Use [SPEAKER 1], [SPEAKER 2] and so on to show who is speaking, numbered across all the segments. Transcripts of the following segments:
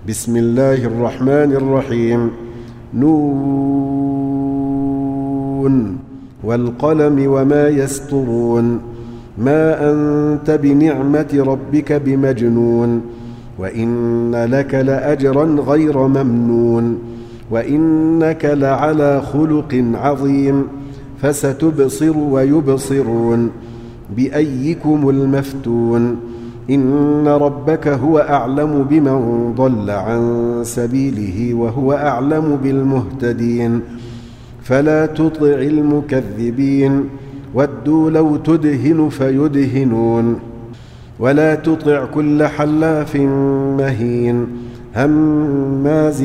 [SPEAKER 1] بسم الله الرحمن الرحيم. نون والقلم وما يسطرون. ما أنت بنعمة ربك بمجنون، وإن لك لأجرا غير ممنون، وإنك لعلى خلق عظيم. فستبصر ويبصرون بأيكم المفتون. إن ربك هو أعلم بمن ضل عن سبيله وهو أعلم بالمهتدين. فلا تطع المكذبين، ودوا لو تدهن فيدهنون. ولا تطع كل حلاف مهين هماز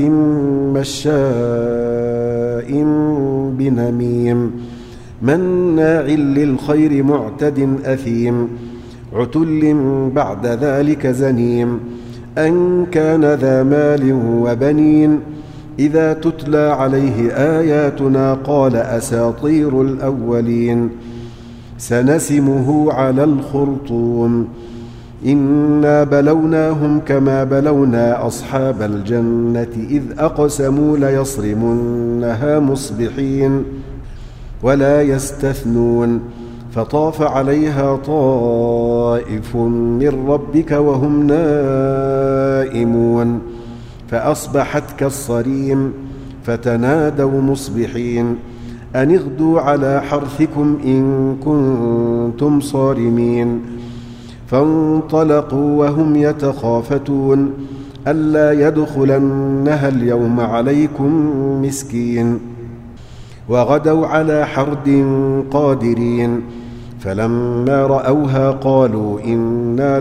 [SPEAKER 1] مشاء بنميم مناع للخير معتد أثيم عتل بعد ذلك زنيم أن كان ذا مال وبنين. إذا تتلى عليه آياتنا قال أساطير الأولين. سنسمه على الخرطوم. إنا بلوناهم كما بلونا أصحاب الجنة إذ أقسموا ليصرمنها مصبحين ولا يستثنون. فطاف عليها طائف من ربك وهم نائمون فأصبحت كالصريم. فتنادوا مصبحين أن اغدوا على حرثكم إن كنتم صارمين. فانطلقوا وهم يتخافتون ألا يدخلنها اليوم عليكم مسكين. وغدوا على حرد قادرين. فلما رأوها قالوا إنا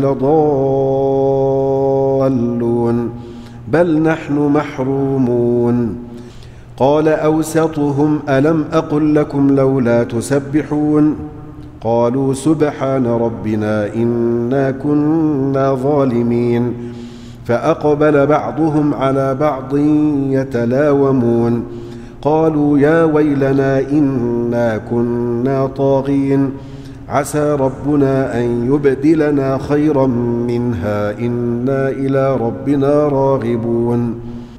[SPEAKER 1] لضالون بل نحن محرومون. قال أوسطهم ألم أقل لكم لولا تسبحون. قالوا سبحان ربنا إنا كنا ظالمين. فأقبل بعضهم على بعض يتلاومون قالوا يا ويلنا إنا كنا طاغين عسى ربنا أن يبدلنا خيرا منها إنا إلى ربنا راغبون.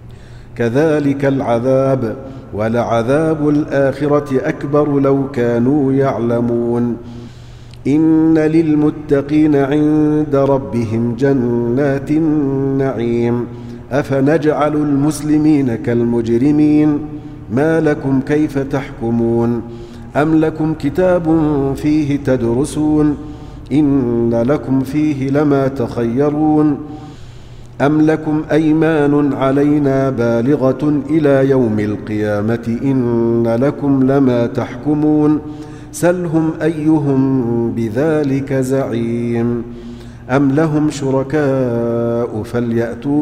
[SPEAKER 1] كذلك العذاب ولعذاب الآخرة أكبر لو كانوا يعلمون. إن للمتقين عند ربهم جنات النعيم. أفنجعل المسلمين كالمجرمين ما لكم كيف تحكمون. أم لكم كتاب فيه تدرسون إن لكم فيه لما تخيرون. أم لكم أيمان علينا بالغة إلى يوم القيامة إن لكم لما تحكمون. سلهم أيهم بذلك زعيم. أم لهم شركاء فليأتوا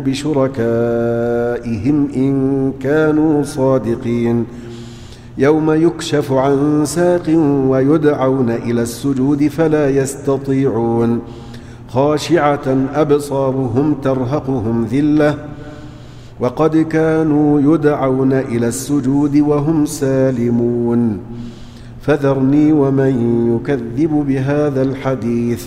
[SPEAKER 1] بشركائهم إن كانوا صادقين. يوم يكشف عن ساق ويدعون إلى السجود فلا يستطيعون. خاشعة أبصارهم ترهقهم ذلة وقد كانوا يدعون إلى السجود وهم سالمون. فذرني ومن يكذب بهذا الحديث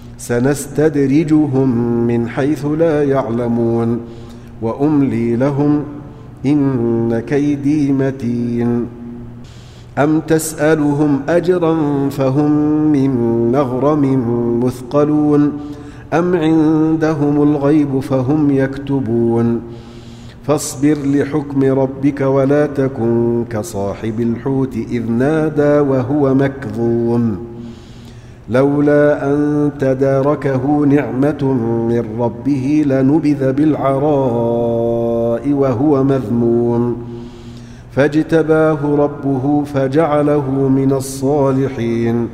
[SPEAKER 1] سنستدرجهم من حيث لا يعلمون وأملي لهم إن كيدي متين. أم تسألهم أجرا فهم من مغرم مثقلون أم عندهم الغيب فهم يكتبون. فاصبر لحكم ربك ولا تكن كصاحب الحوت إذ نادى وهو مكظوم لولا أن تداركه نعمة من ربه لنبذ بالعراء وهو مذموم. فاجتباه ربه فجعله من الصالحين.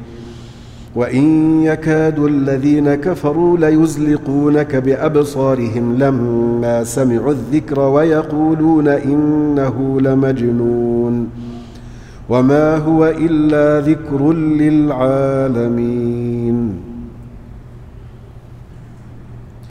[SPEAKER 1] وإن يكاد الذين كفروا ليزلقونك بأبصارهم لما سمعوا الذكر ويقولون إنه لمجنون وما هو إلا ذكر للعالمين.